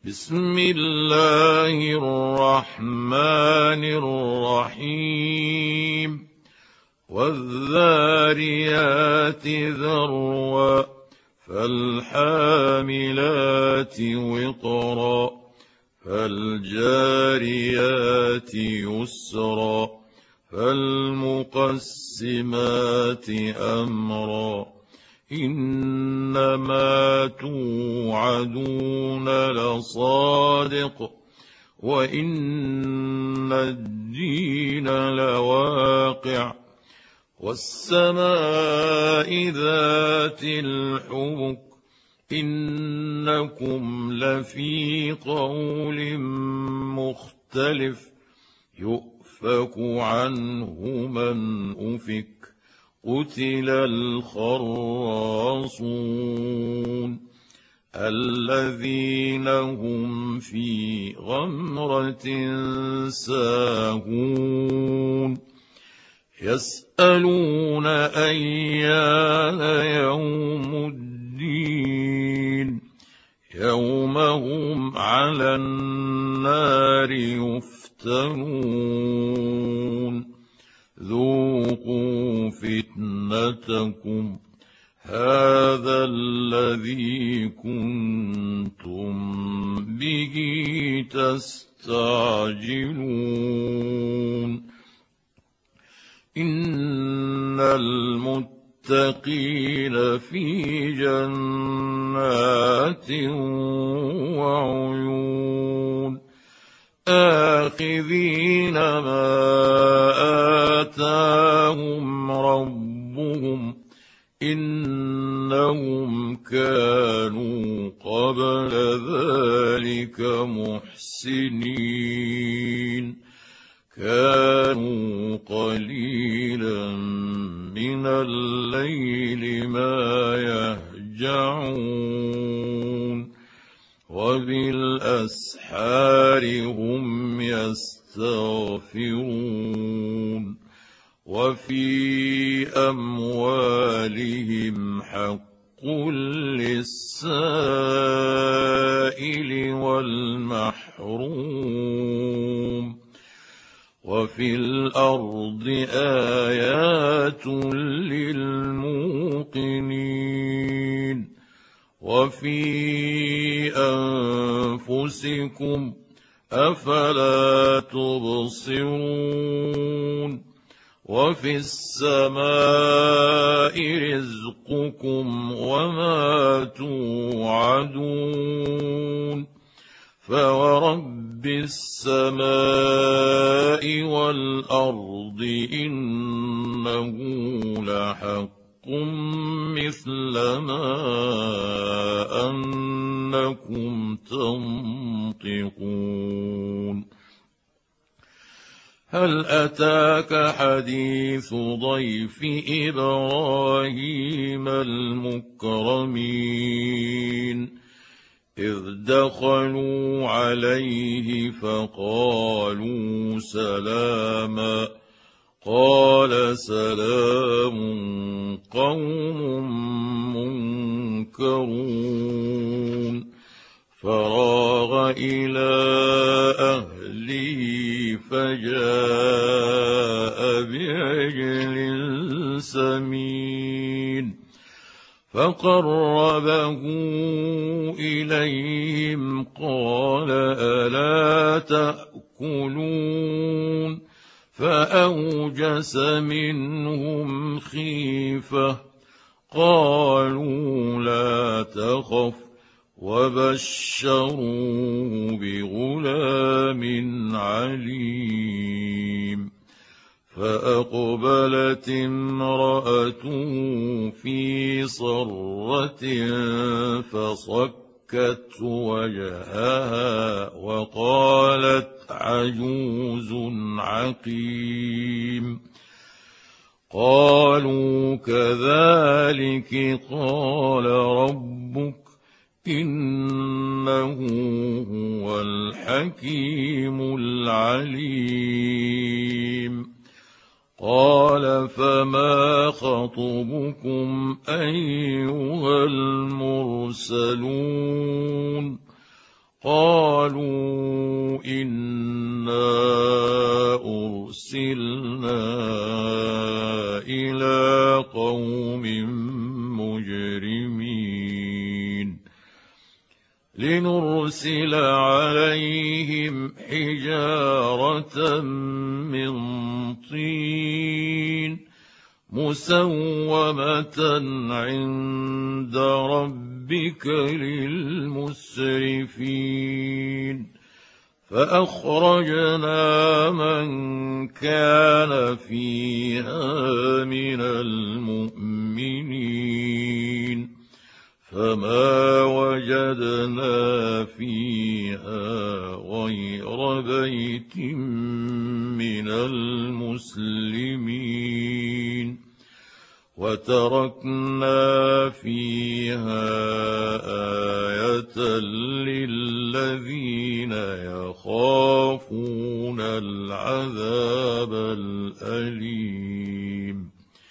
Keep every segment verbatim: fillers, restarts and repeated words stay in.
بسم الله الرحمن الرحيم والذاريات ذروا فالحاملات وقرا فالجاريات يسرا فالمقسمات أمرا إنما توعدون لصادق وإن الدين لواقع والسماء ذات الحبك إنكم لفي قول مختلف يؤفك عنه من أفك قتل الخراصون الذين هم في غمرة ساهون يسألون أيان يوم الدين يوم هم على النار يفتنون ذوقوا فتنتكم هذا الذي كنتم به تستعجلون إن المتقين في جنات وعيون آخذين ما آتاهم ربهم إنهم كانوا قبل ذلك محسنين كانوا قليلا من الليل ما يهجعون وبالأسحار هم يستغفرون وفي أموالهم حق للسائل والمحروم وفي الأرض آيات للموقنين وفي أنفسكم أفلا تبصرون وفي السماء رزقكم وما توعدون فورب السماء والأرض إنه لحق مثل ما أنكم تنطقون هل أتاك حديث ضيف إبراهيم المكرمين إذ دخلوا عليه فقالوا سلاما قال سلام قوم منكرون فراغ إلى أهله فجاء بعجل سمين فقربه إليهم قال ألا تأكلون فأوجس منهم خيفة قالوا لا تخف وبشروه بغلام عليم فأقبلت امرأته في صرة فصكت وجهها وقالت عجوز عقيم قالوا كذلك قال ربك إنه هو الحكيم العليم قال فما خطبكم أيها المرسلون قالوا إنا أرسلنا إلى قوم مجرمين لنرسل عليهم حجارة من طين مسومة عند ربك للمسرفين فأخرجنا من كان فيها من المؤمنين فما وجدنا فيها غير بيت من المسلمين وتركنا فيها آية للذين يخافون العذاب الأليم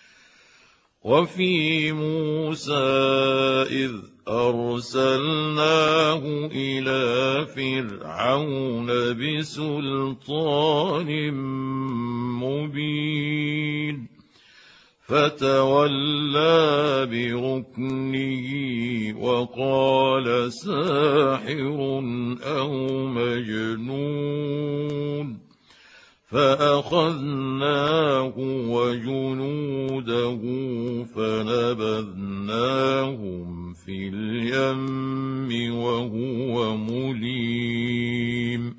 وفي موسى إذ أرسلناه إلى فرعون بسلطان مبين فتولى بركنه وقال ساحر أو مجنون فأخذناه وجنوده فنبذناهم في اليم وهو مليم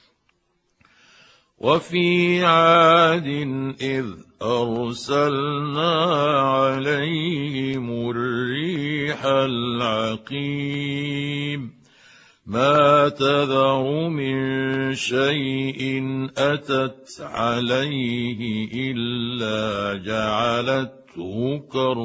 وفي عاد إذ أرسلنا عليهم الريح العقيم ما تذر من شيء أتت عليه إلا جعلته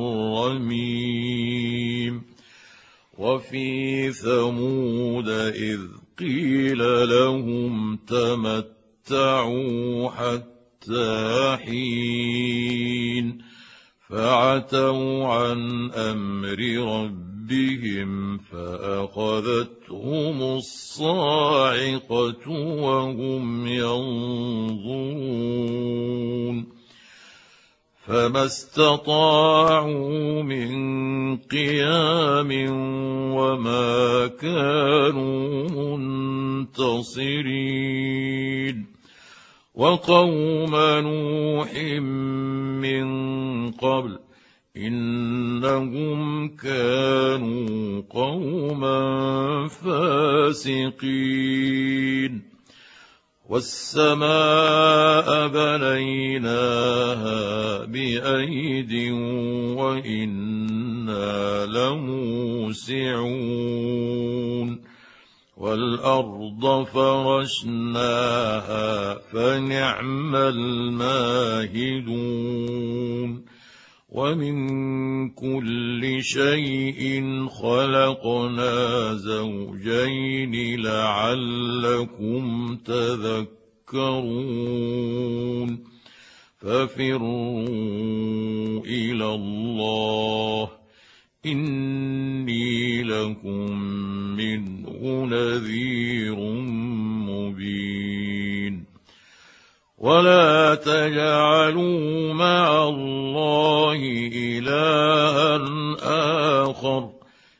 كالرميم وفي ثمود إذ قيل لهم تمتعوا حتى حين فعتوا عن أمر ربهم فأخذتهم الصاعقة وهم ينظرون فما استطاعوا من قيام وما كانوا منتصرين وقوم نوح من قبل إنهم كانوا قوما فاسقين والسماء بنيناها بأيد وإنا لموسعون والأرض فرشناها فنعم الماهدون ومن كل شيء خلقنا زوجين لعلكم تذكرون ففروا إلى الله إني لكم منه نذير مبين ولا تجعلوا مع الله إلها آخر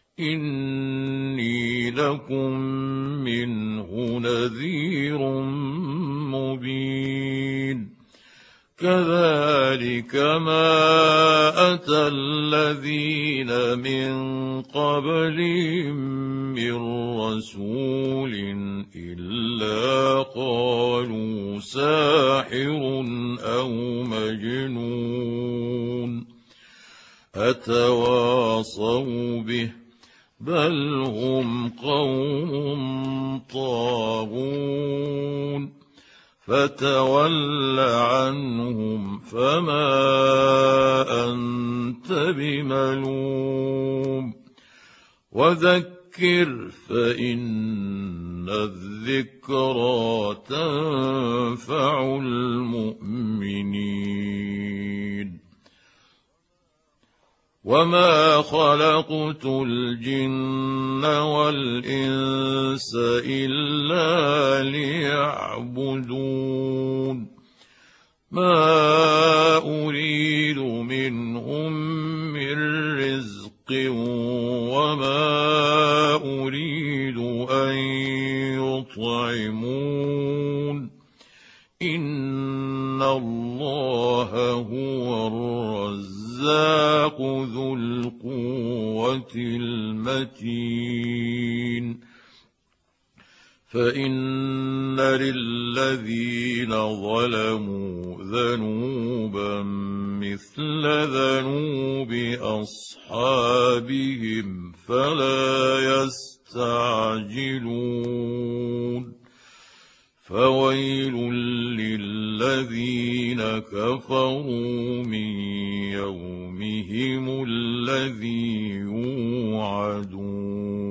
إني لكم منه نذير مبين كذلك ما أتى الذين من قبلهم من رسول إلا قالوا ساحر أو مجنون أتواصوا به بل هم قوم طاغون فتول عنهم فما أنت بملوم وذكر فإن الذكرى تنفع المؤمنين وما خلقت الجن والإنس إلا ليعبدون ما أريد منهم من رزق وما أريد أن يطعمون إن الله هو الرزاق ذو القوة المتين فإن للذين ظلموا ذنوبا مثل ذنوب أصحابهم فلا يستعجلون فويل للذين كفروا من يومهم الذي يوعدون